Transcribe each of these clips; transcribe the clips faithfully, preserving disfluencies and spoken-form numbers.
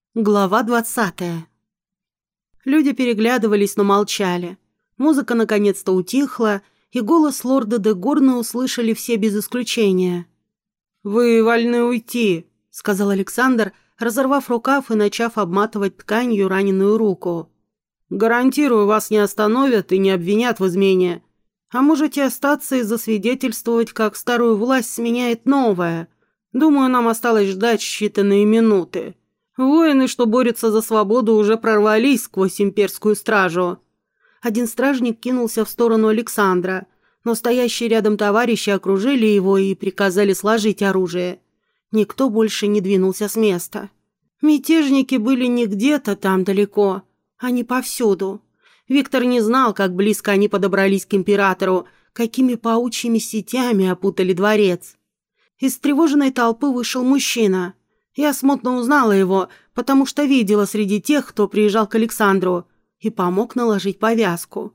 Глава двадцатая. Люди переглядывались, но молчали. Музыка наконец-то утихла, и голос лорда де Горна услышали все без исключения. «Вы вольны уйти», — сказал Александр, разорвав рукав и начав обматывать тканью раненую руку. «Гарантирую, вас не остановят и не обвинят в измене. А можете остаться и засвидетельствовать, как старую власть сменяет новая. Думаю, нам осталось ждать считанные минуты. Воины, что борются за свободу, уже прорвались сквозь имперскую стражу». Один стражник кинулся в сторону Александра, но стоящие рядом товарищи окружили его и приказали сложить оружие. Никто больше не двинулся с места. Мятежники были не где-то там далеко, они повсюду. Виктор не знал, как близко они подобрались к императору, какими паучьими сетями опутали дворец. Из встревоженной толпы вышел мужчина. Я смутно узнала его, потому что видела среди тех, кто приезжал к Александру, и помог наложить повязку.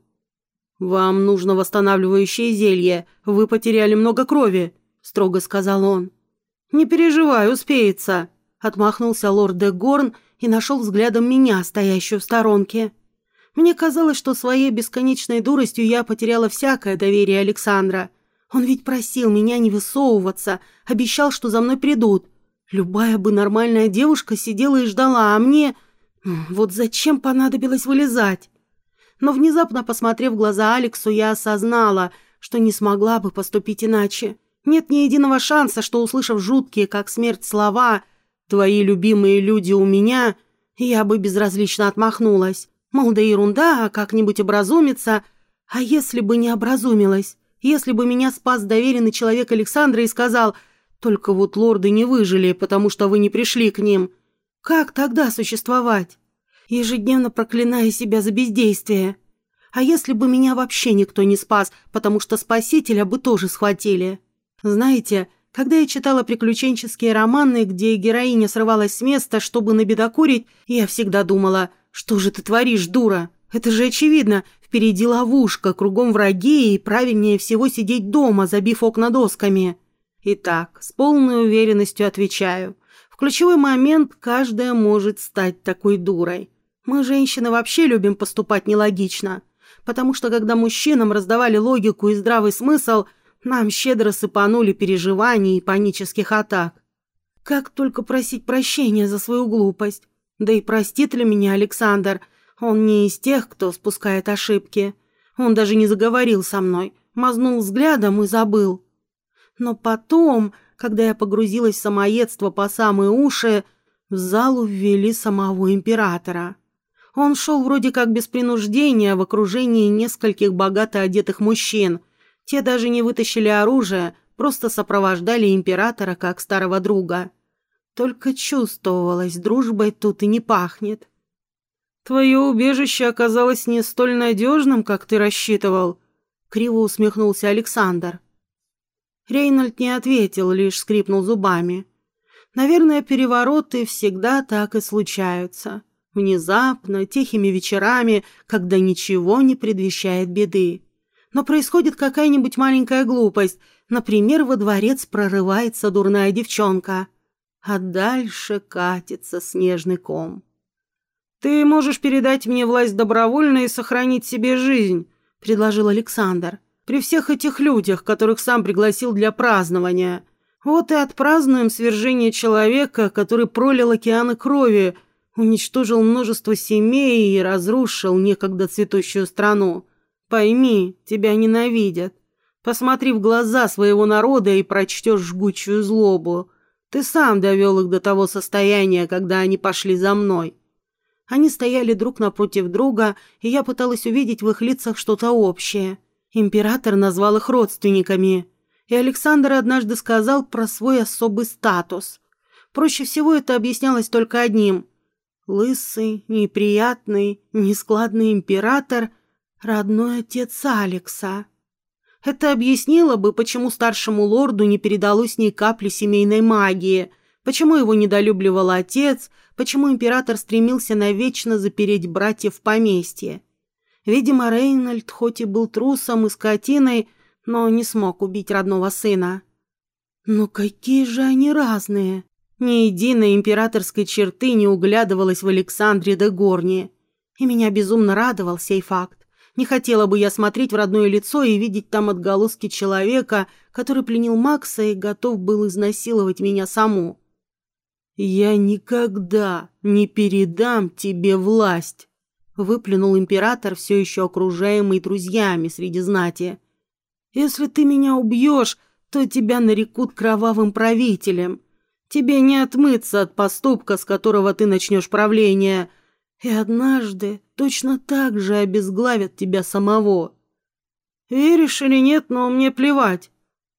«Вам нужно восстанавливающее зелье, вы потеряли много крови», — строго сказал он. «Не переживай, успеется», — отмахнулся лорд де Горн и нашел взглядом меня, стоящую в сторонке. Мне казалось, что своей бесконечной дуростью я потеряла всякое доверие Александра. Он ведь просил меня не высовываться, обещал, что за мной придут. Любая бы нормальная девушка сидела и ждала, а мне... Вот зачем понадобилось вылезать? Но внезапно, посмотрев в глаза Алексу, я осознала, что не смогла бы поступить иначе. Нет ни единого шанса, что, услышав жуткие, как смерть, слова «твои любимые люди у меня», я бы безразлично отмахнулась. Мол, да ерунда, а как-нибудь образумится. А если бы не образумилась? Если бы меня спас доверенный человек Александра и сказал... Только вот лорды не выжили, потому что вы не пришли к ним. Как тогда существовать? Ежедневно проклиная себя за бездействие. А если бы меня вообще никто не спас, потому что спасителя бы тоже схватили? Знаете, когда я читала приключенческие романы, где героиня срывалась с места, чтобы набедокурить, я всегда думала, что же ты творишь, дура? Это же очевидно, впереди ловушка, кругом враги, и правильнее всего сидеть дома, забив окна досками. Итак, с полной уверенностью отвечаю. В ключевой момент каждая может стать такой дурой. Мы, женщины, вообще любим поступать нелогично, потому что когда мужчинам раздавали логику и здравый смысл, нам щедро сыпанули переживаний и панических атак. Как только просить прощения за свою глупость? Да и простит ли меня Александр? Он не из тех, кто спускает ошибки. Он даже не заговорил со мной, мазнул взглядом и забыл. Но потом, когда я погрузилась в самоедство по самые уши, в залу ввели самого императора. Он шел вроде как без принуждения в окружении нескольких богато одетых мужчин. Те даже не вытащили оружие, просто сопровождали императора как старого друга. Только чувствовалось, дружбой тут и не пахнет. «Твое убежище оказалось не столь надежным, как ты рассчитывал», — криво усмехнулся Александр. Рейнольд не ответил, лишь скрипнул зубами. Наверное, перевороты всегда так и случаются. Внезапно, тихими вечерами, когда ничего не предвещает беды. Но происходит какая-нибудь маленькая глупость. Например, во дворец прорывается дурная девчонка. А дальше катится снежный ком. «Ты можешь передать мне власть добровольно и сохранить себе жизнь», — предложил Александр. «При всех этих людях, которых сам пригласил для празднования. Вот и отпразднуем свержение человека, который пролил океаны крови, уничтожил множество семей и разрушил некогда цветущую страну. Пойми, тебя ненавидят. Посмотри в глаза своего народа и прочтешь жгучую злобу. Ты сам довел их до того состояния, когда они пошли за мной». Они стояли друг напротив друга, и я пыталась увидеть в их лицах что-то общее. Император назвал их родственниками, и Александр однажды сказал про свой особый статус. Проще всего это объяснялось только одним. Лысый, неприятный, нескладный император – родной отец Алекса. Это объяснило бы, почему старшему лорду не передалось ни капли семейной магии, почему его недолюбливал отец, почему император стремился навечно запереть братьев в поместье. Видимо, Рейнольд хоть и был трусом и скотиной, но не смог убить родного сына. Но какие же они разные! Ни единой императорской черты не углядывалось в Александре де Горни. И меня безумно радовал сей факт. Не хотела бы я смотреть в родное лицо и видеть там отголоски человека, который пленил Макса и готов был изнасиловать меня саму. «Я никогда не передам тебе власть», — выплюнул император, все еще окружаемый друзьями среди знати. «Если ты меня убьешь, то тебя нарекут кровавым правителем. Тебе не отмыться от поступка, с которого ты начнешь правление, и однажды точно так же обезглавят тебя самого. Веришь или нет, но мне плевать».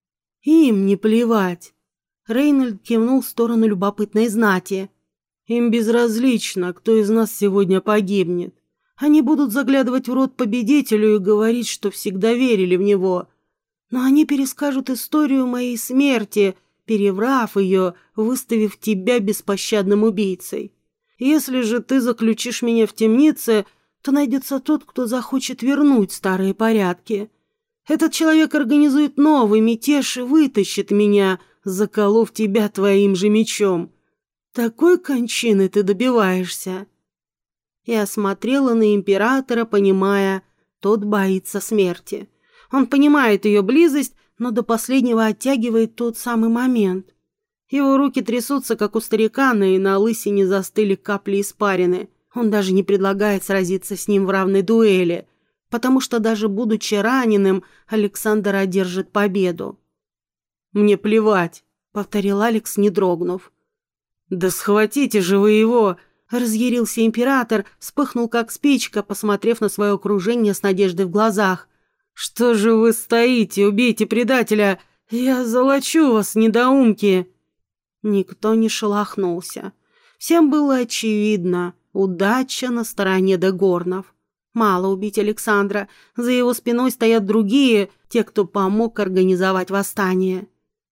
«Им не плевать». Рейнольд кивнул в сторону любопытной знати. «Им безразлично, кто из нас сегодня погибнет. Они будут заглядывать в рот победителю и говорить, что всегда верили в него. Но они перескажут историю моей смерти, переврав ее, выставив тебя беспощадным убийцей. Если же ты заключишь меня в темнице, то найдется тот, кто захочет вернуть старые порядки. Этот человек организует новый мятеж и вытащит меня, заколов тебя твоим же мечом. Такой кончины ты добиваешься». Я смотрела на императора, понимая, тот боится смерти. Он понимает ее близость, но до последнего оттягивает тот самый момент. Его руки трясутся, как у старикана, и на лысине застыли капли испарины. Он даже не предлагает сразиться с ним в равной дуэли, потому что даже будучи раненым, Александр одержит победу. «Мне плевать», — повторил Алекс, не дрогнув. «Да схватите же вы его!» — разъярился император, вспыхнул как спичка, посмотрев на свое окружение с надеждой в глазах. «Что же вы стоите? Убейте предателя! Я золочу вас, недоумки!» Никто не шелохнулся. Всем было очевидно, удача на стороне де Горнов. Мало убить Александра, за его спиной стоят другие, те, кто помог организовать восстание.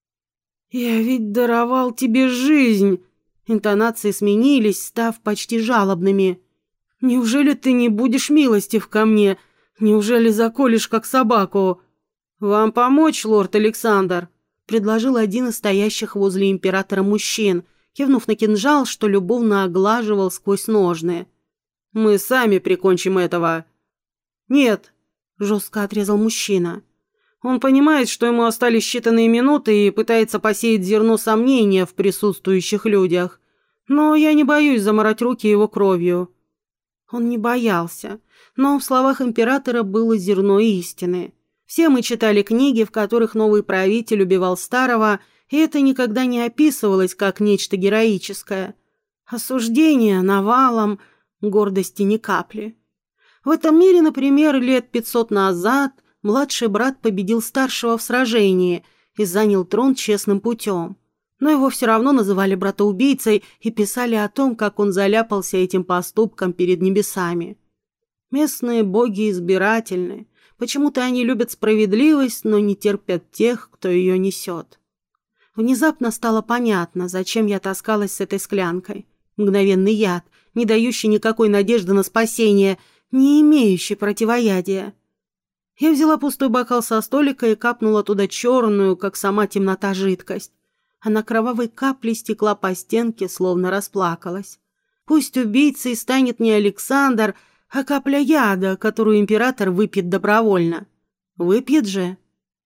«Я ведь даровал тебе жизнь!» Интонации сменились, став почти жалобными. «Неужели ты не будешь милостив ко мне? Неужели заколешь, как собаку?» «Вам помочь, лорд Александр?» — предложил один из стоящих возле императора мужчин, кивнув на кинжал, что любовно оглаживал сквозь ножны. «Мы сами прикончим этого». «Нет», — жестко отрезал мужчина. «Он понимает, что ему остались считанные минуты и пытается посеять зерно сомнения в присутствующих людях. Но я не боюсь замарать руки его кровью». Он не боялся, но в словах императора было зерно истины. Все мы читали книги, в которых новый правитель убивал старого, и это никогда не описывалось как нечто героическое. Осуждение навалом, гордости ни капли. В этом мире, например, лет пятьсот назад младший брат победил старшего в сражении и занял трон честным путем. Но его все равно называли братоубийцей и писали о том, как он заляпался этим поступком перед небесами. Местные боги избирательны. Почему-то они любят справедливость, но не терпят тех, кто ее несет. Внезапно стало понятно, зачем я таскалась с этой склянкой. Мгновенный яд, не дающий никакой надежды на спасение, не имеющий противоядия. Я взяла пустой бокал со столика и капнула туда черную, как сама темнота, жидкость. Она кровавой каплей стекла по стенке, словно расплакалась. Пусть убийцей станет не Александр, а капля яда, которую император выпьет добровольно. Выпьет же.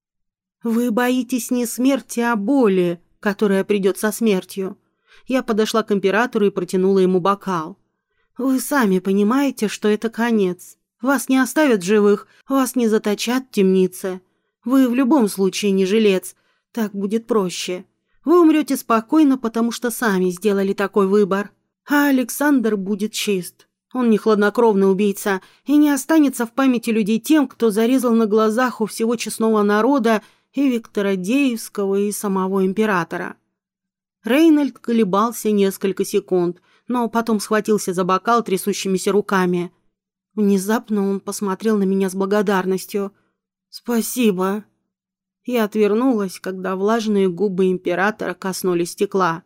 Вы боитесь не смерти, а боли, которая придет со смертью. Я подошла к императору и протянула ему бокал. Вы сами понимаете, что это конец. Вас не оставят живых, вас не заточат в темнице. Вы в любом случае не жилец, так будет проще. Вы умрете спокойно, потому что сами сделали такой выбор. А Александр будет чист. Он не хладнокровный убийца и не останется в памяти людей тем, кто зарезал на глазах у всего честного народа и Виктора Деевского, и самого императора. Рейнольд колебался несколько секунд, но потом схватился за бокал трясущимися руками. Внезапно он посмотрел на меня с благодарностью. «Спасибо». Я отвернулась, когда влажные губы императора коснулись стекла.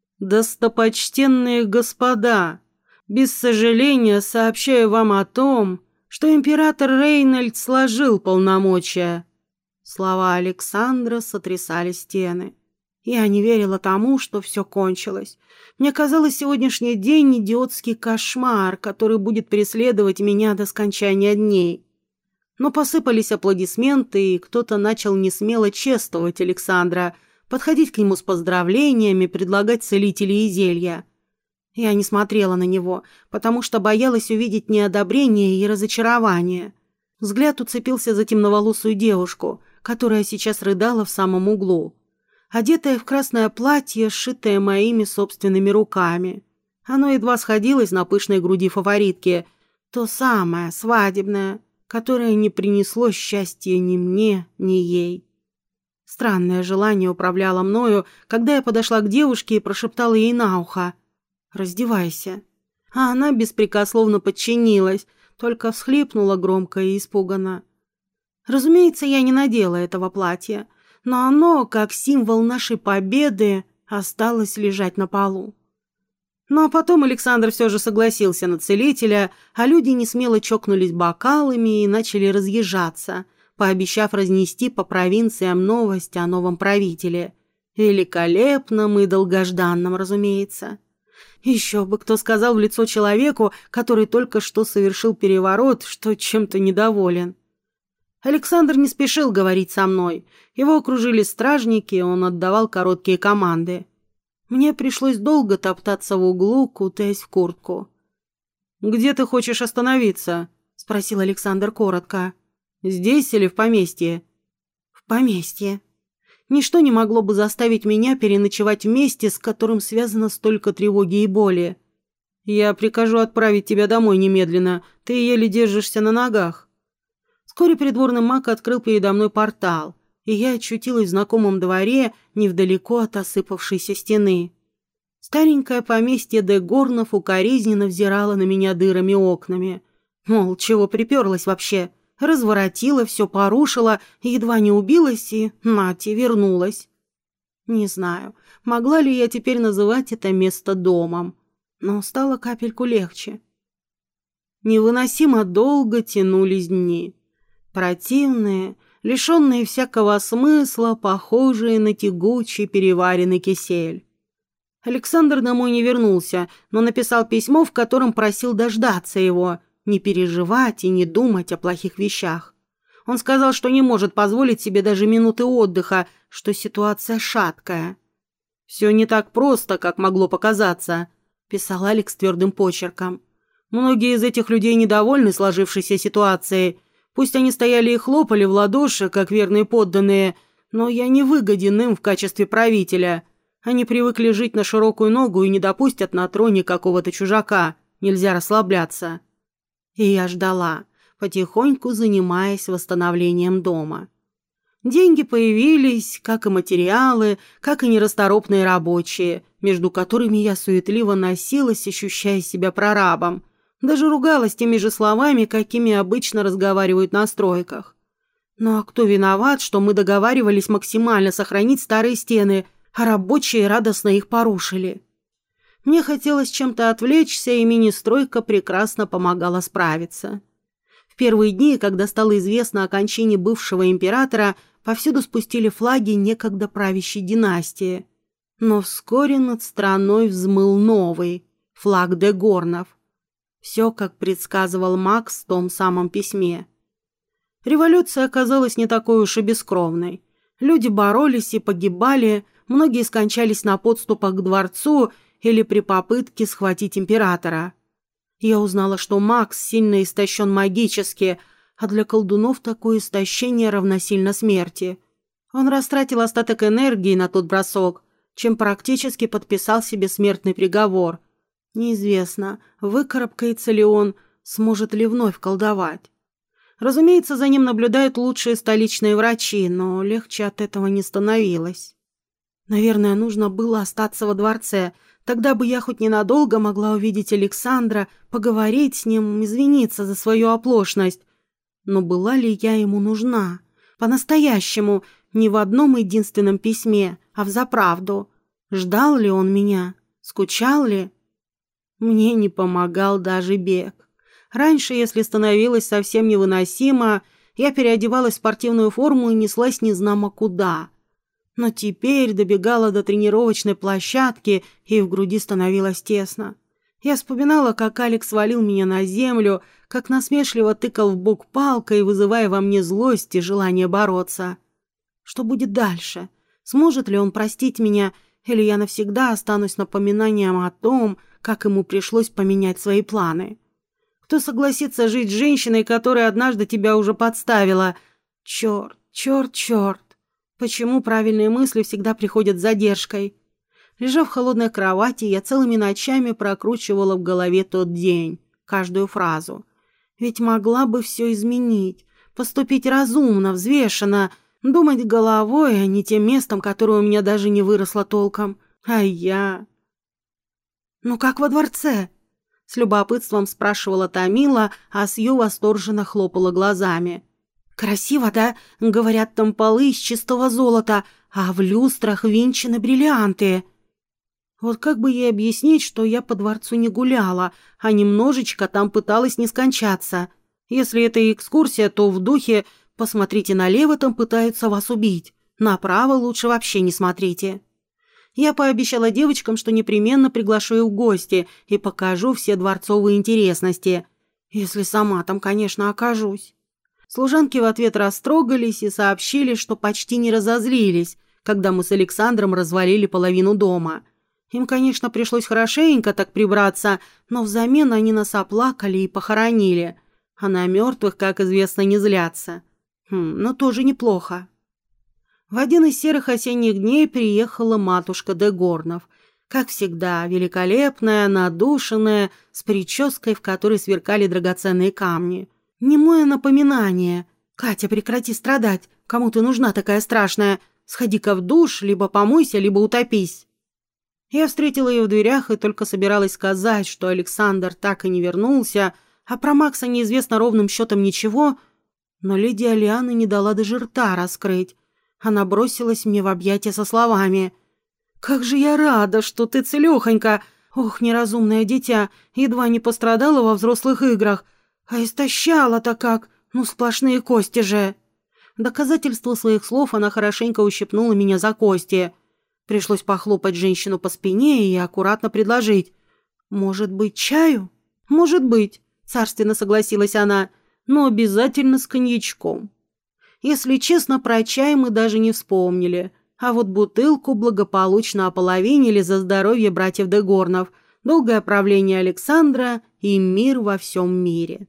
«Достопочтенные господа, без сожаления сообщаю вам о том, что император Рейнольд сложил полномочия». Слова Александра сотрясали стены. Я не верила тому, что все кончилось. Мне казалось, сегодняшний день — идиотский кошмар, который будет преследовать меня до скончания дней. Но посыпались аплодисменты, и кто-то начал несмело чествовать Александра, подходить к нему с поздравлениями, предлагать целители и зелья. Я не смотрела на него, потому что боялась увидеть неодобрение и разочарование. Взгляд уцепился за темноволосую девушку, которая сейчас рыдала в самом углу, одетая в красное платье, сшитое моими собственными руками. Оно едва сходилось на пышной груди фаворитки, то самое, свадебное, которое не принесло счастья ни мне, ни ей. Странное желание управляло мною, когда я подошла к девушке и прошептала ей на ухо: «Раздевайся». А она беспрекословно подчинилась, только всхлипнула громко и испуганно. Разумеется, я не надела этого платья, но оно, как символ нашей победы, осталось лежать на полу. Ну а потом Александр все же согласился на целителя, а люди несмело чокнулись бокалами и начали разъезжаться, пообещав разнести по провинциям новость о новом правителе. Великолепном и долгожданном, разумеется. Еще бы кто сказал в лицо человеку, который только что совершил переворот, что чем-то недоволен. Александр не спешил говорить со мной. Его окружили стражники, он отдавал короткие команды. Мне пришлось долго топтаться в углу, кутаясь в куртку. «Где ты хочешь остановиться?» — спросил Александр коротко. «Здесь или в поместье?» «В поместье. Ничто не могло бы заставить меня переночевать в месте, с которым связано столько тревоги и боли. Я прикажу отправить тебя домой немедленно. Ты еле держишься на ногах». Вскоре придворный маг открыл передо мной портал, и я очутилась в знакомом дворе, невдалеко от осыпавшейся стены. Старенькое поместье де Горнов укоризненно взирало на меня дырами окнами. Мол, чего приперлась вообще? Разворотила, все порушила, едва не убилась и, нате, вернулась. Не знаю, могла ли я теперь называть это место домом, но стало капельку легче. Невыносимо долго тянулись дни. Противные, лишенные всякого смысла, похожие на тягучий переваренный кисель. Александр домой не вернулся, но написал письмо, в котором просил дождаться его, не переживать и не думать о плохих вещах. Он сказал, что не может позволить себе даже минуты отдыха, что ситуация шаткая. «Все не так просто, как могло показаться», — писал Алекс твердым почерком. «Многие из этих людей недовольны сложившейся ситуацией. Пусть они стояли и хлопали в ладоши, как верные подданные, но я не выгоден им в качестве правителя. Они привыкли жить на широкую ногу и не допустят на троне какого-то чужака. Нельзя расслабляться». И я ждала, потихоньку занимаясь восстановлением дома. Деньги появились, как и материалы, как и нерасторопные рабочие, между которыми я суетливо носилась, ощущая себя прорабом. Даже ругалась теми же словами, какими обычно разговаривают на стройках. Ну а кто виноват, что мы договаривались максимально сохранить старые стены, а рабочие радостно их порушили? Мне хотелось чем-то отвлечься, и мини-стройка прекрасно помогала справиться. В первые дни, когда стало известно о кончине бывшего императора, повсюду спустили флаги некогда правящей династии. Но вскоре над страной взмыл новый – флаг де Горнов. Все, как предсказывал Макс в том самом письме. Революция оказалась не такой уж и бескровной. Люди боролись и погибали, многие скончались на подступах к дворцу или при попытке схватить императора. Я узнала, что Макс сильно истощен магически, а для колдунов такое истощение равносильно смерти. Он растратил остаток энергии на тот бросок, чем практически подписал себе смертный приговор. Неизвестно, выкарабкается ли он, сможет ли вновь колдовать. Разумеется, за ним наблюдают лучшие столичные врачи, но легче от этого не становилось. Наверное, нужно было остаться во дворце, тогда бы я хоть ненадолго могла увидеть Александра, поговорить с ним, извиниться за свою оплошность. Но была ли я ему нужна? По-настоящему, не в одном единственном письме, а взаправду. Ждал ли он меня? Скучал ли? Мне не помогал даже бег. Раньше, если становилось совсем невыносимо, я переодевалась в спортивную форму и неслась незнамо куда. Но теперь добегала до тренировочной площадки, и в груди становилось тесно. Я вспоминала, как Алекс свалил меня на землю, как насмешливо тыкал в бок палкой, вызывая во мне злость и желание бороться. Что будет дальше? Сможет ли он простить меня, или я навсегда останусь напоминанием о том, как ему пришлось поменять свои планы? Кто согласится жить с женщиной, которая однажды тебя уже подставила? Черт, черт, черт. Почему правильные мысли всегда приходят с задержкой? Лежа в холодной кровати, я целыми ночами прокручивала в голове тот день, каждую фразу. Ведь могла бы все изменить, поступить разумно, взвешенно, думать головой, а не тем местом, которое у меня даже не выросло толком. А я... «Ну как во дворце?» С любопытством спрашивала Тамила, а Сью восторженно хлопала глазами. «Красиво, да? Говорят, там полы из чистого золота, а в люстрах винчены бриллианты». Вот как бы ей объяснить, что я по дворцу не гуляла, а немножечко там пыталась не скончаться? Если это экскурсия, то в духе «посмотрите налево, там пытаются вас убить, направо лучше вообще не смотрите». Я пообещала девочкам, что непременно приглашу их в гости и покажу все дворцовые интересности. Если сама там, конечно, окажусь. Служанки в ответ растрогались и сообщили, что почти не разозлились, когда мы с Александром развалили половину дома. Им, конечно, пришлось хорошенько так прибраться, но взамен они нас оплакали и похоронили. А на мертвых, как известно, не злятся. Хм, но тоже неплохо. В один из серых осенних дней приехала матушка де Горнов. Как всегда, великолепная, надушенная, с прической, в которой сверкали драгоценные камни. Немое напоминание. «Катя, прекрати страдать. Кому ты нужна такая страшная? Сходи-ка в душ, либо помойся, либо утопись». Я встретила ее в дверях и только собиралась сказать, что Александр так и не вернулся, а про Макса неизвестно ровным счетом ничего, но леди Алиана не дала даже рта раскрыть. Она бросилась мне в объятия со словами: «Как же я рада, что ты целехонька! Ох, неразумное дитя, едва не пострадала во взрослых играх, а истощала-то как, ну сплошные кости же!» В доказательство своих слов она хорошенько ущипнула меня за кости. Пришлось похлопать женщину по спине и аккуратно предложить: «Может быть, чаю?» «Может быть», — царственно согласилась она, «но обязательно с коньячком». Если честно, про чай мы даже не вспомнили, а вот бутылку благополучно ополовинили за здоровье братьев де Горнов, долгое правление Александра и мир во всем мире.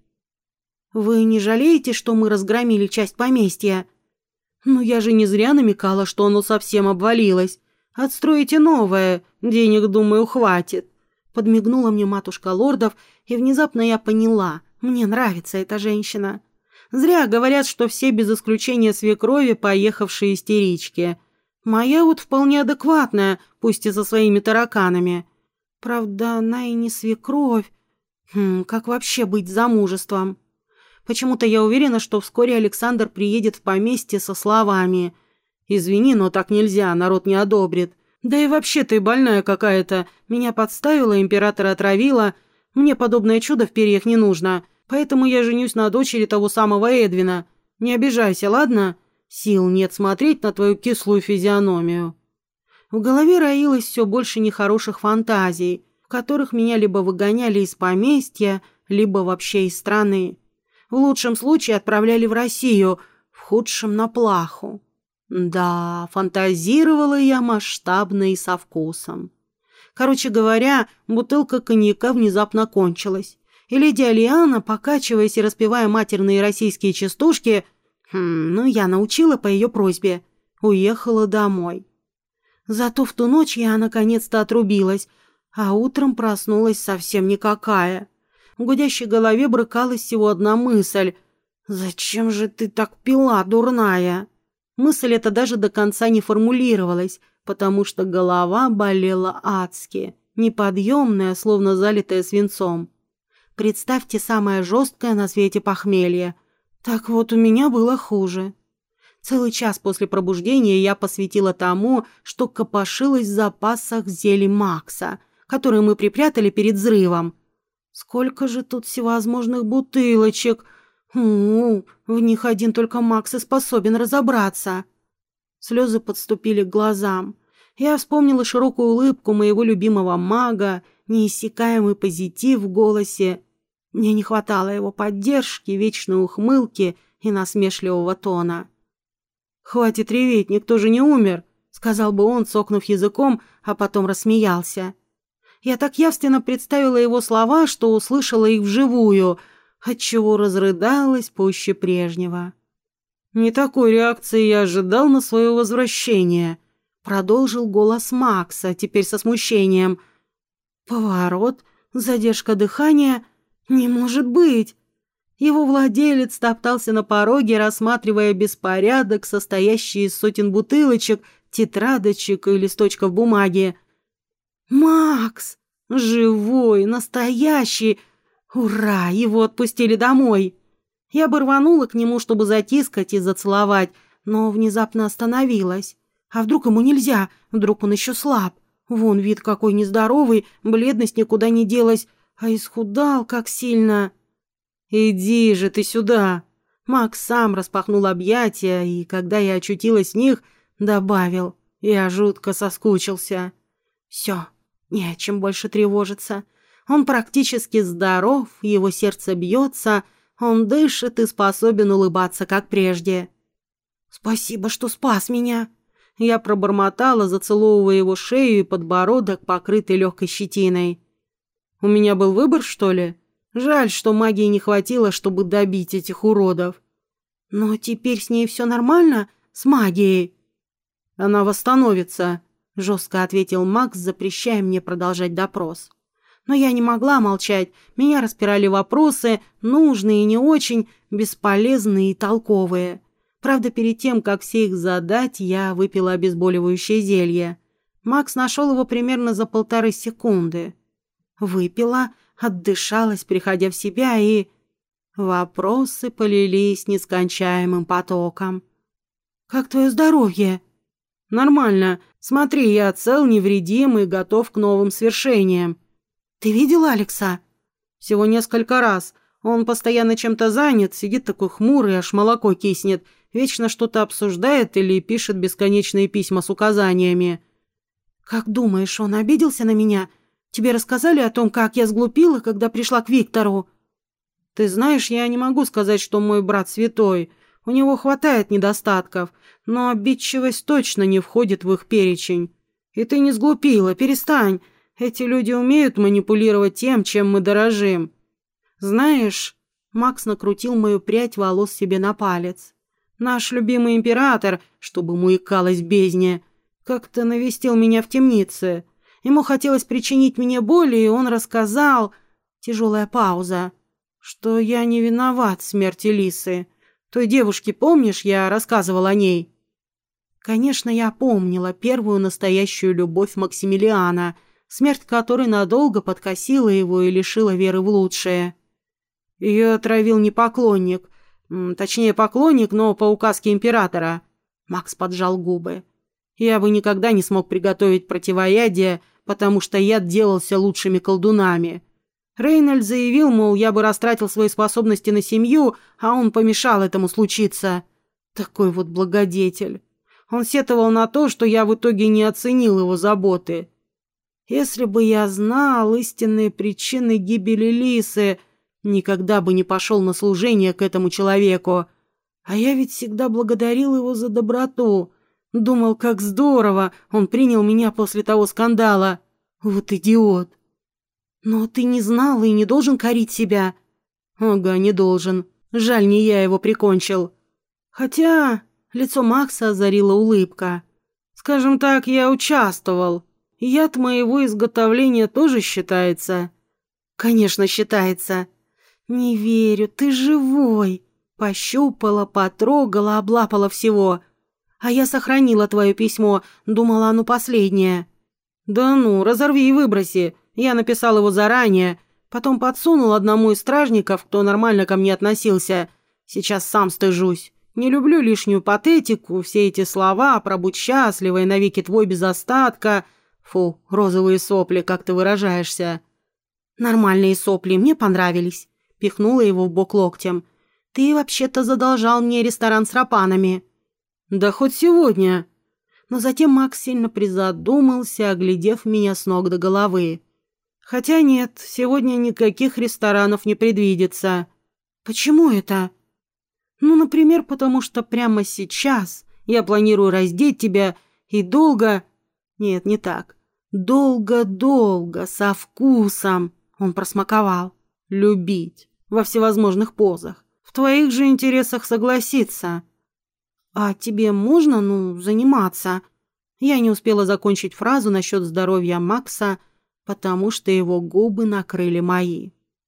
«Вы не жалеете, что мы разгромили часть поместья?» «Ну я же не зря намекала, что оно совсем обвалилось. Отстроите новое, денег, думаю, хватит», — подмигнула мне матушка лордов, и внезапно я поняла, мне нравится эта женщина. Зря говорят, что все без исключения свекрови поехавшие истерички. Моя вот вполне адекватная, пусть и со своими тараканами. Правда, она и не свекровь. Хм, как вообще быть замужеством? Почему-то я уверена, что вскоре Александр приедет в поместье со словами: «Извини, но так нельзя, народ не одобрит. Да и вообще ты больная какая-то. Меня подставила, императора отравила. Мне подобное чудо в перьях не нужно. Поэтому я женюсь на дочери того самого Эдвина. Не обижайся, ладно? Сил нет смотреть на твою кислую физиономию». В голове роилось все больше нехороших фантазий, в которых меня либо выгоняли из поместья, либо вообще из страны. В лучшем случае отправляли в Россию, в худшем — на плаху. Да, фантазировала я масштабно и со вкусом. Короче говоря, бутылка коньяка внезапно кончилась. И леди Алиана, покачиваясь и распевая матерные российские частушки, хм, ну, я научила по ее просьбе, уехала домой. Зато в ту ночь я наконец-то отрубилась, а утром проснулась совсем никакая. В гудящей голове брыкалась всего одна мысль: «Зачем же ты так пила, дурная?» Мысль эта даже до конца не формулировалась, потому что голова болела адски, неподъемная, словно залитая свинцом. Представьте самое жесткое на свете похмелье. Так вот, у меня было хуже. Целый час после пробуждения я посвятила тому, что копошилась в запасах зелий Макса, которые мы припрятали перед взрывом. Сколько же тут всевозможных бутылочек! У-у-у, в них один только Макс и способен разобраться. Слезы подступили к глазам. Я вспомнила широкую улыбку моего любимого мага, неиссякаемый позитив в голосе. Мне не хватало его поддержки, вечной ухмылки и насмешливого тона. «Хватит реветь, никто же не умер», — сказал бы он, цокнув языком, а потом рассмеялся. Я так явственно представила его слова, что услышала их вживую, отчего разрыдалась пуще прежнего. «Не такой реакции я ожидал на свое возвращение», — продолжил голос Макса, теперь со смущением. Поворот, задержка дыхания. Не может быть! Его владелец топтался на пороге, рассматривая беспорядок, состоящий из сотен бутылочек, тетрадочек и листочков бумаги. «Макс! Живой, настоящий! Ура! Его отпустили домой!» Я бы рванула к нему, чтобы затискать и зацеловать, но внезапно остановилась. А вдруг ему нельзя? Вдруг он еще слаб? Вон вид какой нездоровый, бледность никуда не делась, а исхудал как сильно. «Иди же ты сюда!» Макс сам распахнул объятия, и, когда я очутилась в них, добавил: «Я жутко соскучился». Все, не о чем больше тревожиться. Он практически здоров, его сердце бьется, он дышит и способен улыбаться, как прежде. «Спасибо, что спас меня!» Я пробормотала, зацеловывая его шею и подбородок, покрытый легкой щетиной. «У меня был выбор, что ли? Жаль, что магии не хватило, чтобы добить этих уродов. Но теперь с ней все нормально? С магией?» «Она восстановится», — жестко ответил Макс, запрещая мне продолжать допрос. Но я не могла молчать. Меня распирали вопросы, нужные и не очень, бесполезные и толковые. Правда, перед тем, как все их задать, я выпила обезболивающее зелье. Макс нашел его примерно за полторы секунды. Выпила, отдышалась, приходя в себя, и... Вопросы полились нескончаемым потоком. «Как твое здоровье?» «Нормально. Смотри, я цел, невредим и готов к новым свершениям». «Ты видел Алекса?» «Всего несколько раз. Он постоянно чем-то занят, сидит такой хмурый, аж молоко киснет, вечно что-то обсуждает или пишет бесконечные письма с указаниями». «Как думаешь, он обиделся на меня? Тебе рассказали о том, как я сглупила, когда пришла к Виктору?» «Ты знаешь, я не могу сказать, что мой брат святой. У него хватает недостатков, но обидчивость точно не входит в их перечень. И ты не сглупила, перестань. Эти люди умеют манипулировать тем, чем мы дорожим. Знаешь...» Макс накрутил мою прядь волос себе на палец. «Наш любимый император, чтобы маякалась в бездне, как-то навестил меня в темнице. Ему хотелось причинить мне боль, и он рассказал...» Тяжелая пауза. «Что я не виноват в смерти Лисы. Той девушки, помнишь, я рассказывал о ней?» Конечно, я помнила первую настоящую любовь Максимилиана, смерть которой надолго подкосила его и лишила веры в лучшее. Ее отравил не поклонник, точнее поклонник, но по указке императора. Макс поджал губы. Я бы никогда не смог приготовить противоядие, потому что яд делался лучшими колдунами. Рейнольд заявил, мол, я бы растратил свои способности на семью, а он помешал этому случиться. Такой вот благодетель. Он сетовал на то, что я в итоге не оценил его заботы. Если бы я знал истинные причины гибели Лисы, никогда бы не пошел на служение к этому человеку. А я ведь всегда благодарил его за доброту. Думал, как здорово он принял меня после того скандала. Вот идиот. Но ты не знал и не должен корить себя. Ага, не должен. Жаль, не я его прикончил. Хотя лицо Макса озарила улыбка. Скажем так, я участвовал. Яд моего изготовления тоже считается. Конечно, считается. Не верю, ты живой. Пощупала, потрогала, облапала всего. А я сохранила твое письмо, думала, оно последнее. Да ну, разорви и выброси. Я написал его заранее. Потом подсунул одному из стражников, кто нормально ко мне относился. Сейчас сам стыжусь. Не люблю лишнюю патетику, все эти слова про «будь счастлива» и «навеки твой без остатка». Фу, розовые сопли, как ты выражаешься. Нормальные сопли, мне понравились. Пихнула его в бок локтем. Ты вообще-то задолжал мне ресторан с рапанами. Да хоть сегодня. Но затем Макс сильно призадумался, оглядев меня с ног до головы. «Хотя нет, сегодня никаких ресторанов не предвидится». «Почему это?» «Ну, например, потому что прямо сейчас я планирую раздеть тебя и долго...» «Нет, не так. Долго-долго, со вкусом», — он просмаковал. «Любить во всевозможных позах. В твоих же интересах согласиться». «А тебе можно, ну, заниматься?» Я не успела закончить фразу насчет здоровья Макса, потому что его губы накрыли мои.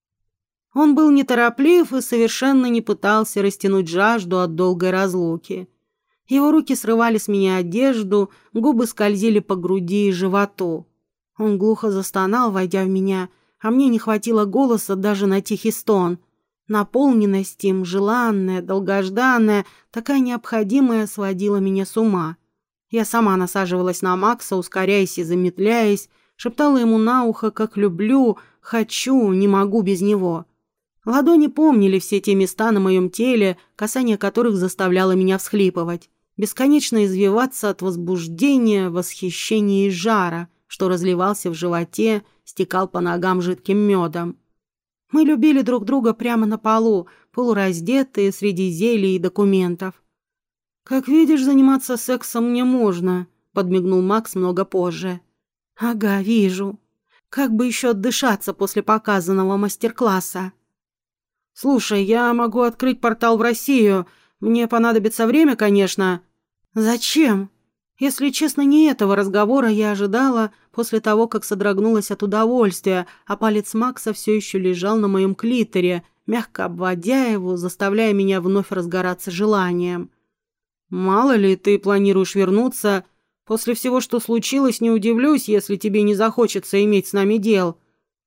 Он был нетороплив и совершенно не пытался растянуть жажду от долгой разлуки. Его руки срывали с меня одежду, губы скользили по груди и животу. Он глухо застонал, войдя в меня, а мне не хватило голоса даже на тихий стон. Наполненность им, желанная, долгожданная, такая необходимая, сводила меня с ума. Я сама насаживалась на Макса, ускоряясь и замедляясь, шептала ему на ухо, как люблю, хочу, не могу без него. Ладони помнили все те места на моем теле, касание которых заставляло меня всхлипывать, бесконечно извиваться от возбуждения, восхищения и жара, что разливался в животе, стекал по ногам жидким медом. Мы любили друг друга прямо на полу, полураздетые среди зелий и документов. «Как видишь, заниматься сексом мне можно», — подмигнул Макс много позже. «Ага, вижу. Как бы еще отдышаться после показанного мастер-класса?» «Слушай, я могу открыть портал в Россию. Мне понадобится время, конечно». «Зачем?» Если честно, не этого разговора я ожидала после того, как содрогнулась от удовольствия, а палец Макса все еще лежал на моем клиторе, мягко обводя его, заставляя меня вновь разгораться желанием. «Мало ли, ты планируешь вернуться. После всего, что случилось, не удивлюсь, если тебе не захочется иметь с нами дел».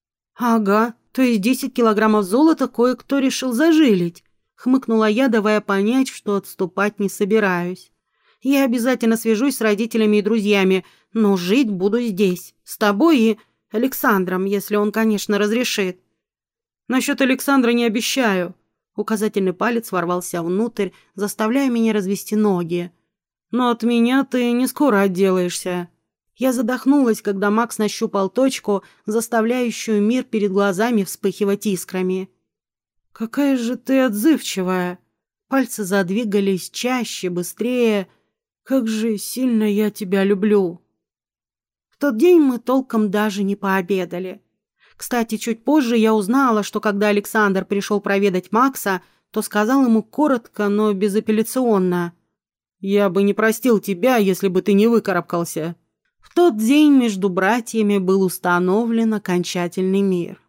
«Ага, то есть десять килограммов золота кое-кто решил зажилить», — хмыкнула я, давая понять, что отступать не собираюсь. «Я обязательно свяжусь с родителями и друзьями, но жить буду здесь, с тобой и Александром, если он, конечно, разрешит». «Насчет Александра не обещаю». Указательный палец ворвался внутрь, заставляя меня развести ноги. «Но от меня ты не скоро отделаешься». Я задохнулась, когда Макс нащупал точку, заставляющую мир перед глазами вспыхивать искрами. «Какая же ты отзывчивая!» Пальцы задвигались чаще, быстрее. «Как же сильно я тебя люблю!» В тот день мы толком даже не пообедали. Кстати, чуть позже я узнала, что когда Александр пришел проведать Макса, то сказал ему коротко, но безапелляционно: «Я бы не простил тебя, если бы ты не выкарабкался». В тот день между братьями был установлен окончательный мир.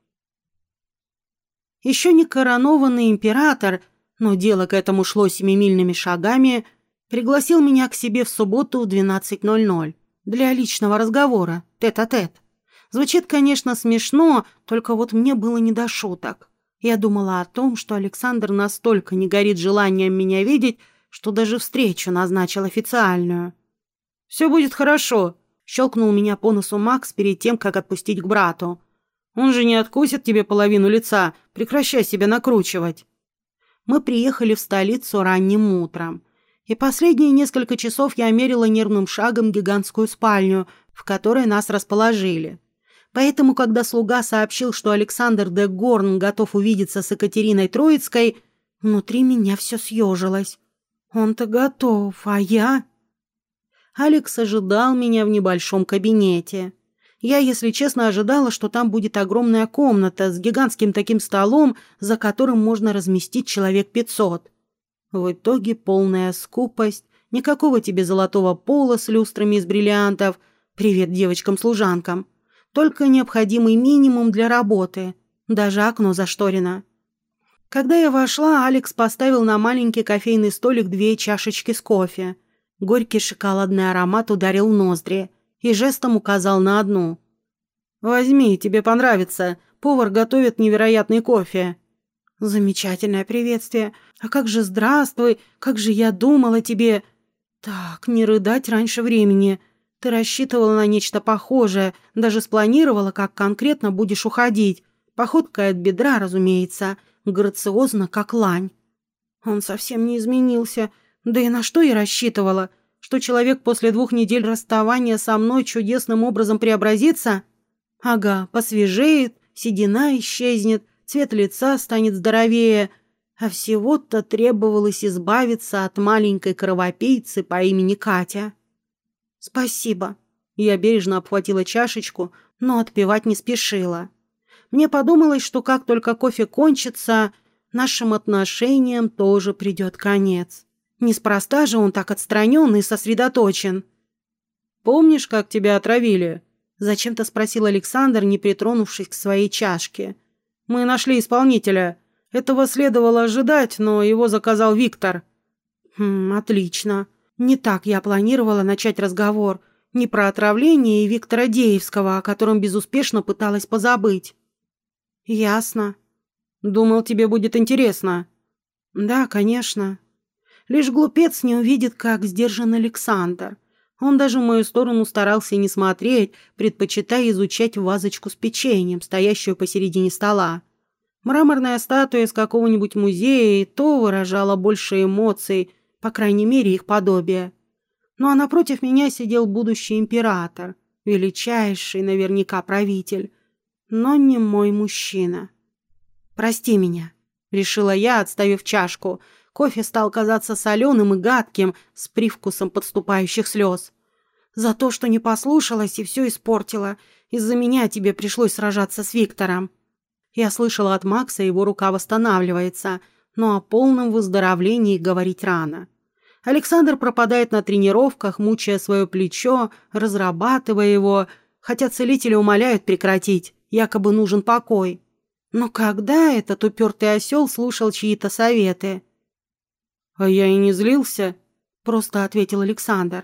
Еще не коронованный император, но дело к этому шло семимильными шагами, пригласил меня к себе в субботу в двенадцать ноль ноль для личного разговора, тет-а-тет. Звучит, конечно, смешно, только вот мне было не до шуток. Я думала о том, что Александр настолько не горит желанием меня видеть, что даже встречу назначил официальную. «Все будет хорошо», — щелкнул меня по носу Макс перед тем, как отпустить к брату. «Он же не откусит тебе половину лица, прекращай себя накручивать». Мы приехали в столицу ранним утром, и последние несколько часов я мерила нервным шагом гигантскую спальню, в которой нас расположили. Поэтому, когда слуга сообщил, что Александр де Горн готов увидеться с Екатериной Троицкой, внутри меня все съежилось. Он-то готов, а я... Алекс ожидал меня в небольшом кабинете. Я, если честно, ожидала, что там будет огромная комната с гигантским таким столом, за которым можно разместить человек пятьсот. В итоге полная скупость, никакого тебе золотого пола с люстрами из бриллиантов, привет девочкам-служанкам, только необходимый минимум для работы, даже окно зашторено. Когда я вошла, Алекс поставил на маленький кофейный столик две чашечки с кофе. Горький шоколадный аромат ударил в ноздри и жестом указал на одну. «Возьми, тебе понравится. Повар готовит невероятный кофе». «Замечательное приветствие. А как же здравствуй, как же я думала тебе...» «Так, не рыдать раньше времени. Ты рассчитывала на нечто похожее, даже спланировала, как конкретно будешь уходить. Походкой от бедра, разумеется, грациозно, как лань». Он совсем не изменился. Да и на что я рассчитывала? что человек после двух недель расставания со мной чудесным образом преобразится? Ага, посвежеет, седина исчезнет, цвет лица станет здоровее, а всего-то требовалось избавиться от маленькой кровопийцы по имени Катя. Спасибо. Я бережно обхватила чашечку, но отпивать не спешила. Мне подумалось, что как только кофе кончится, нашим отношениям тоже придет конец. Неспроста же он так отстранен и сосредоточен. «Помнишь, как тебя отравили?» — зачем-то спросил Александр, не притронувшись к своей чашке. «Мы нашли исполнителя. Этого следовало ожидать, но его заказал Виктор». «Хм, отлично. Не так я планировала начать разговор. Не про отравление и Виктора Деевского, о котором безуспешно пыталась позабыть». «Ясно. Думал, тебе будет интересно». «Да, конечно». Лишь глупец не увидит, как сдержан Александр. Он даже в мою сторону старался не смотреть, предпочитая изучать вазочку с печеньем, стоящую посередине стола. Мраморная статуя из какого-нибудь музея и то выражала больше эмоций, по крайней мере, их подобие. Ну а напротив меня сидел будущий император, величайший наверняка правитель, но не мой мужчина. «Прости меня», — решила я, отставив чашку. Кофе стал казаться соленым и гадким, с привкусом подступающих слез. «За то, что не послушалась и все испортила. Из-за меня тебе пришлось сражаться с Виктором». Я слышала от Макса, его рука восстанавливается, но о полном выздоровлении говорить рано. Александр пропадает на тренировках, мучая свое плечо, разрабатывая его, хотя целители умоляют прекратить, якобы нужен покой. Но когда этот упертый осел слушал чьи-то советы? «А я и не злился», — просто ответил Александр.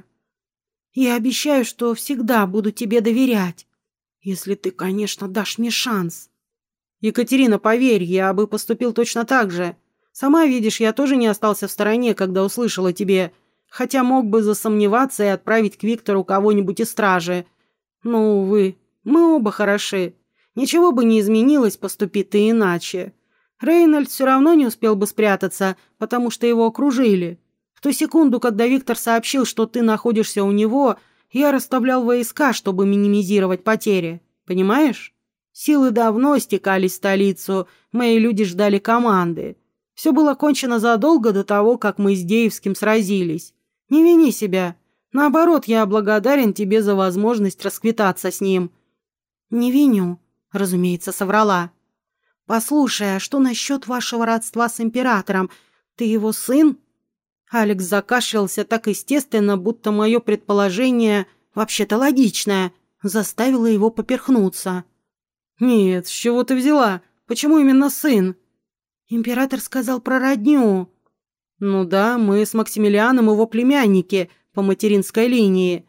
«Я обещаю, что всегда буду тебе доверять, если ты, конечно, дашь мне шанс». «Екатерина, поверь, я бы поступил точно так же. Сама видишь, я тоже не остался в стороне, когда услышал о тебе, хотя мог бы засомневаться и отправить к Виктору кого-нибудь из стражи. Но, увы, мы оба хороши. Ничего бы не изменилось, поступи ты иначе. Рейнольд все равно не успел бы спрятаться, потому что его окружили. В ту секунду, когда Виктор сообщил, что ты находишься у него, я расставлял войска, чтобы минимизировать потери. Понимаешь? Силы давно стекались в столицу, мои люди ждали команды. Все было кончено задолго до того, как мы с Деевским сразились. Не вини себя. Наоборот, я благодарен тебе за возможность расквитаться с ним». «Не виню», — разумеется, соврала. «Послушай, а что насчет вашего родства с императором? Ты его сын?» Алекс закашлялся так естественно, будто мое предположение, вообще-то логичное, заставило его поперхнуться. «Нет, с чего ты взяла? Почему именно сын?» «Император сказал про родню». «Ну да, мы с Максимилианом его племянники по материнской линии».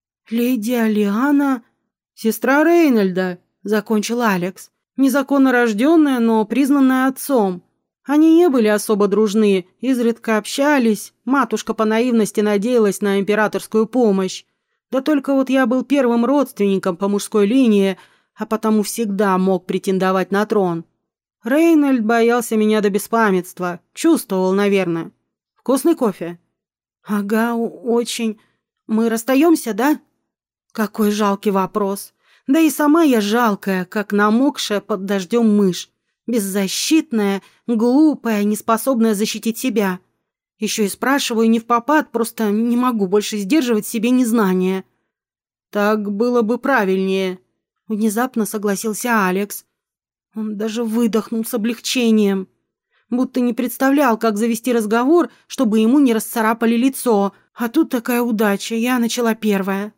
«Леди Алиана...» «Сестра Рейнольда», — закончил Алекс. «Незаконно рожденная, но признанная отцом. Они не были особо дружны, изредка общались. Матушка по наивности надеялась на императорскую помощь. Да только вот я был первым родственником по мужской линии, а потому всегда мог претендовать на трон. Рейнольд боялся меня до беспамятства. Чувствовал, наверное. Вкусный кофе?» «Ага, очень. Мы расстаемся, да?» «Какой жалкий вопрос. Да и сама я жалкая, как намокшая под дождем мышь. Беззащитная, глупая, неспособная защитить себя. Еще и спрашиваю не впопад, просто не могу больше сдерживать в себе незнание». «Так было бы правильнее», — внезапно согласился Алекс. Он даже выдохнул с облегчением, будто не представлял, как завести разговор, чтобы ему не расцарапали лицо. А тут такая удача, я начала первая.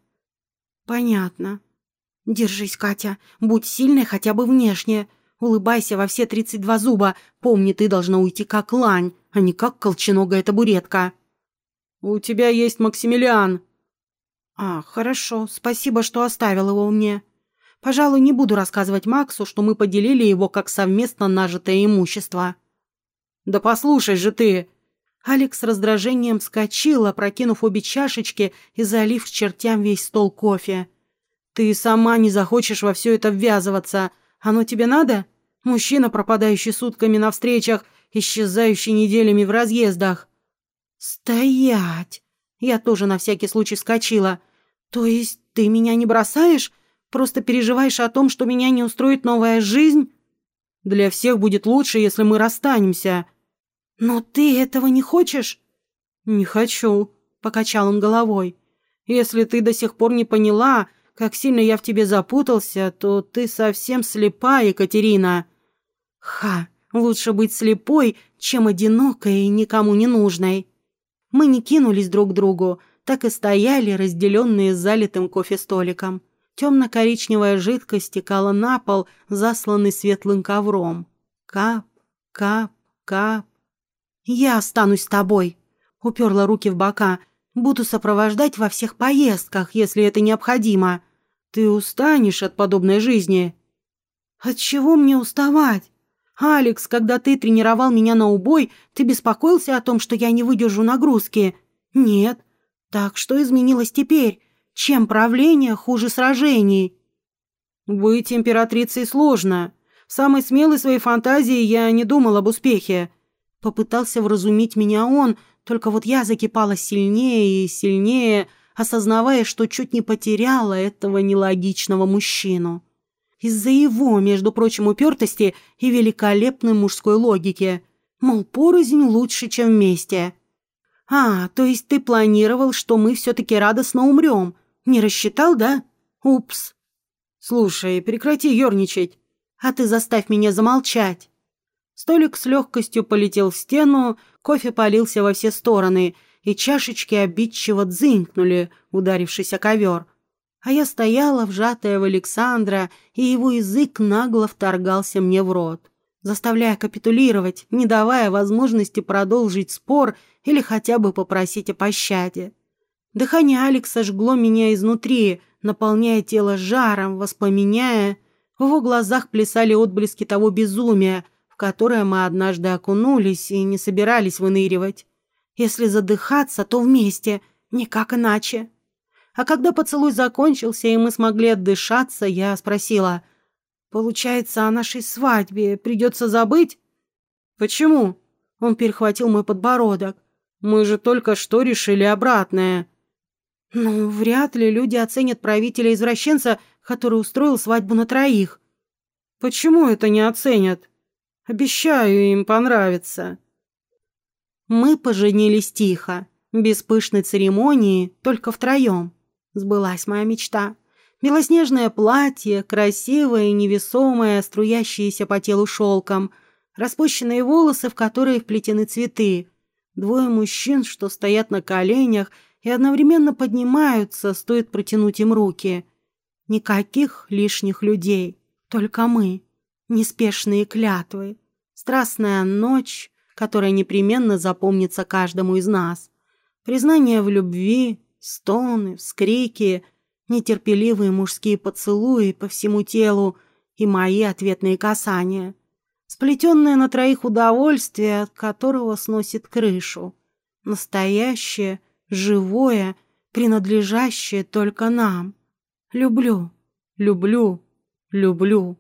«Понятно. Держись, Катя, будь сильной хотя бы внешне. Улыбайся во все тридцать два зуба. Помни, ты должна уйти как лань, а не как колченогая табуретка». «У тебя есть Максимилиан». «А, хорошо, спасибо, что оставил его мне. Пожалуй, не буду рассказывать Максу, что мы поделили его как совместно нажитое имущество». «Да послушай же ты!» Алекс с раздражением вскочил, опрокинув обе чашечки и залив к чертям весь стол кофе. «Ты сама не захочешь во все это ввязываться. Оно тебе надо? Мужчина, пропадающий сутками на встречах, исчезающий неделями в разъездах». «Стоять!» Я тоже на всякий случай вскочила. То есть ты меня не бросаешь? Просто переживаешь о том, что меня не устроит новая жизнь? Для всех будет лучше, если мы расстанемся. Но ты этого не хочешь? Не хочу, покачал он головой. Если ты до сих пор не поняла, как сильно я в тебе запутался, то ты совсем слепа, Екатерина. Ха, лучше быть слепой, чем одинокой и никому не нужной. Мы не кинулись друг к другу, так и стояли, разделенные залитым кофе-столиком. Темно-коричневая жидкость стекала на пол, засланный светлым ковром. Кап, кап, кап. «Я останусь с тобой», — уперла руки в бока. «Буду сопровождать во всех поездках, если это необходимо. Ты устанешь от подобной жизни». «От чего мне уставать? Алекс, когда ты тренировал меня на убой, ты беспокоился о том, что я не выдержу нагрузки? Нет. Так что изменилось теперь? Чем правление хуже сражений?» «Быть императрицей сложно. В самой смелой своей фантазии я не думал об успехе». Попытался вразумить меня он, только вот я закипала сильнее и сильнее, осознавая, что чуть не потеряла этого нелогичного мужчину. Из-за его, между прочим, упертости и великолепной мужской логики. Мол, порознь лучше, чем вместе. «А, то есть ты планировал, что мы все-таки радостно умрем? Не рассчитал, да? Упс». «Слушай, прекрати ерничать. А ты заставь меня замолчать». Столик с легкостью полетел в стену, кофе полился во все стороны, и чашечки обидчиво дзынькнули, ударившись о ковер. А я стояла, вжатая в Александра, и его язык нагло вторгался мне в рот, заставляя капитулировать, не давая возможности продолжить спор или хотя бы попросить о пощаде. Дыхание Алекса жгло меня изнутри, наполняя тело жаром, воспламеняя. В его глазах плясали отблески того безумия, в которое мы однажды окунулись и не собирались выныривать. Если задыхаться, то вместе, никак иначе. А когда поцелуй закончился, и мы смогли отдышаться, я спросила: «Получается, о нашей свадьбе придется забыть?» «Почему?» Он перехватил мой подбородок. «Мы же только что решили обратное». «Ну, вряд ли люди оценят правителя-извращенца, который устроил свадьбу на троих». «Почему это не оценят? Обещаю, им понравится». Мы поженились тихо, без пышной церемонии, только втроем. Сбылась моя мечта. Белоснежное платье, красивое и невесомое, струящееся по телу шелком, распущенные волосы, в которые вплетены цветы, двое мужчин, что стоят на коленях и одновременно поднимаются, стоит протянуть им руки. Никаких лишних людей, только мы, неспешные клятвы, страстная ночь, которая непременно запомнится каждому из нас, признание в любви, стоны, вскрики, нетерпеливые мужские поцелуи по всему телу и мои ответные касания, сплетенное на троих удовольствие, от которого сносит крышу, настоящее, живое, принадлежащее только нам. Люблю, люблю, люблю.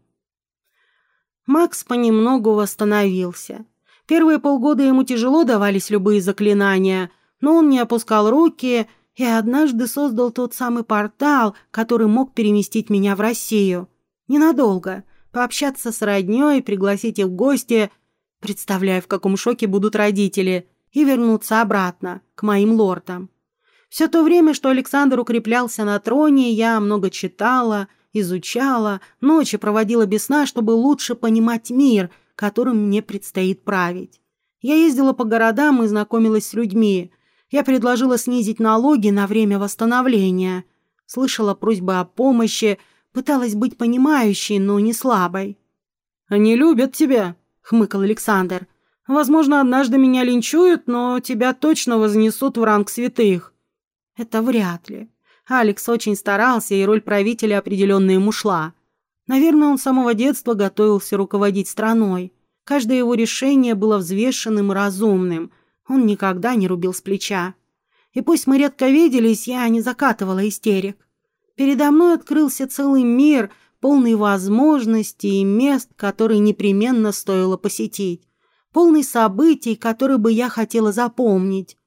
Макс понемногу восстановился. Первые полгода ему тяжело давались любые заклинания, но он не опускал руки и однажды создал тот самый портал, который мог переместить меня в Россию. Ненадолго. Пообщаться с роднёй, пригласить их в гости, представляя, в каком шоке будут родители, и вернуться обратно, к моим лордам. Все то время, что Александр укреплялся на троне, я много читала, изучала, ночи проводила без сна, чтобы лучше понимать мир, которым мне предстоит править. Я ездила по городам и знакомилась с людьми. Я предложила снизить налоги на время восстановления. Слышала просьбы о помощи, пыталась быть понимающей, но не слабой. «Они любят тебя», — хмыкал Александр. «Возможно, однажды меня линчуют, но тебя точно вознесут в ранг святых». Это вряд ли. Алекс очень старался, и роль правителя определенно ему шла. Наверное, он с самого детства готовился руководить страной. Каждое его решение было взвешенным и разумным. Он никогда не рубил с плеча. И пусть мы редко виделись, я не закатывала истерик. Передо мной открылся целый мир, полный возможностей и мест, которые непременно стоило посетить. Полный событий, которые бы я хотела запомнить.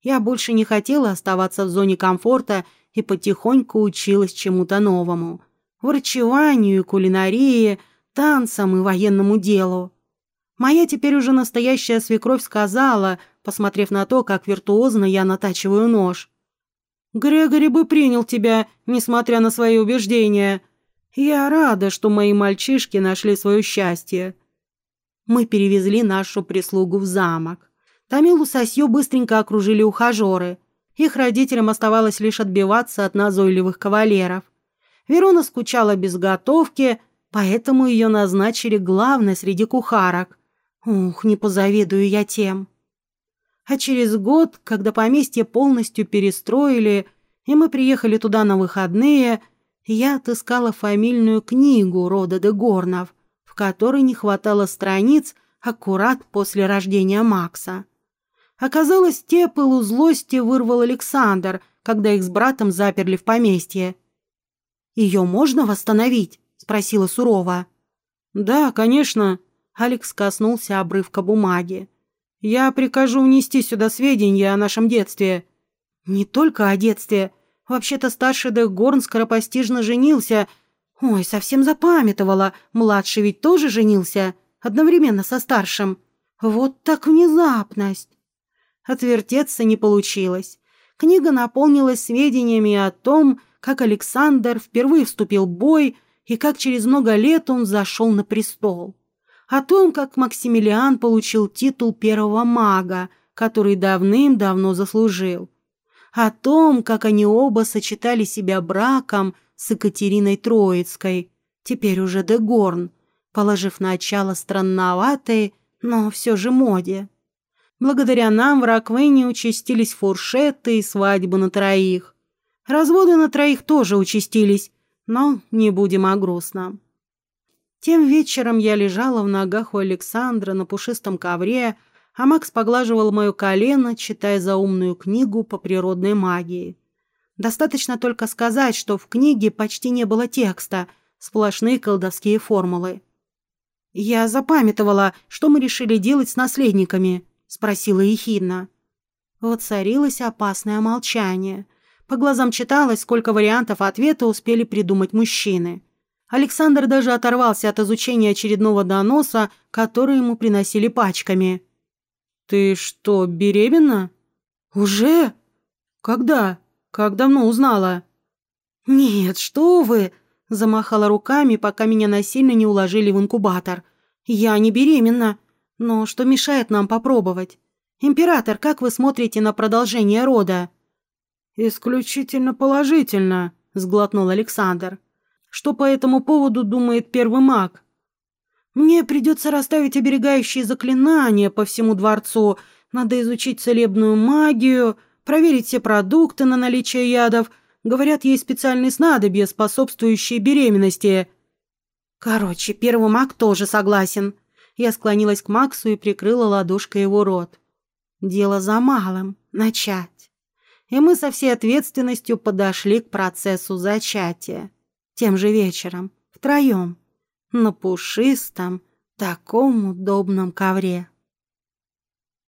Я больше не хотела оставаться в зоне комфорта и потихоньку училась чему-то новому. Врачеванию, кулинарии, танцам и военному делу. Моя теперь уже настоящая свекровь сказала, посмотрев на то, как виртуозно я натачиваю нож: «Грегори бы принял тебя, несмотря на свои убеждения. Я рада, что мои мальчишки нашли свое счастье». Мы перевезли нашу прислугу в замок. Тамилу Сосью быстренько окружили ухажеры. Их родителям оставалось лишь отбиваться от назойливых кавалеров. Верона скучала без готовки, поэтому ее назначили главной среди кухарок. Ух, не позавидую я тем. А через год, когда поместье полностью перестроили, и мы приехали туда на выходные, я отыскала фамильную книгу рода де Горнов, в которой не хватало страниц аккурат после рождения Макса. Оказалось, те пылу злости вырвал Александр, когда их с братом заперли в поместье. «Ее можно восстановить?» – спросила сурово. «Да, конечно», – Алекс коснулся обрывка бумаги. «Я прикажу внести сюда сведения о нашем детстве». «Не только о детстве. Вообще-то старший де Горн скоропостижно женился. Ой, совсем запамятовала. Младший ведь тоже женился. Одновременно со старшим. Вот так внезапность». Отвертеться не получилось. Книга наполнилась сведениями о том, как Александр впервые вступил в бой и как через много лет он зашел на престол. О том, как Максимилиан получил титул первого мага, который давным-давно заслужил. О том, как они оба сочетали себя браком с Екатериной Троицкой, теперь уже де Горн, положив начало странноватой, но все же моде. Благодаря нам в Роквене участились фуршеты и свадьбы на троих. Разводы на троих тоже участились, но не будем о грустном. Тем вечером я лежала в ногах у Александра на пушистом ковре, а Макс поглаживал мое колено, читая заумную книгу по природной магии. Достаточно только сказать, что в книге почти не было текста, сплошные колдовские формулы. «Я запамятовала, что мы решили делать с наследниками», — спросила ехидно. Воцарилось опасное молчание. По глазам читалось, сколько вариантов ответа успели придумать мужчины. Александр даже оторвался от изучения очередного доноса, который ему приносили пачками. «Ты что, беременна?» «Уже? Когда? Как давно узнала?» «Нет, что вы!» – замахала руками, пока меня насильно не уложили в инкубатор. «Я не беременна. Но что мешает нам попробовать? Император, как вы смотрите на продолжение рода?» «Исключительно положительно», – сглотнул Александр. «Что по этому поводу думает первый маг?» «Мне придется расставить оберегающие заклинания по всему дворцу. Надо изучить целебную магию, проверить все продукты на наличие ядов. Говорят, есть специальные снадобья, способствующие беременности». «Короче, первый маг тоже согласен». Я склонилась к Максу и прикрыла ладошкой его рот. «Дело за малым — начать». И мы со всей ответственностью подошли к процессу зачатия. Тем же вечером, втроем, на пушистом, таком удобном ковре.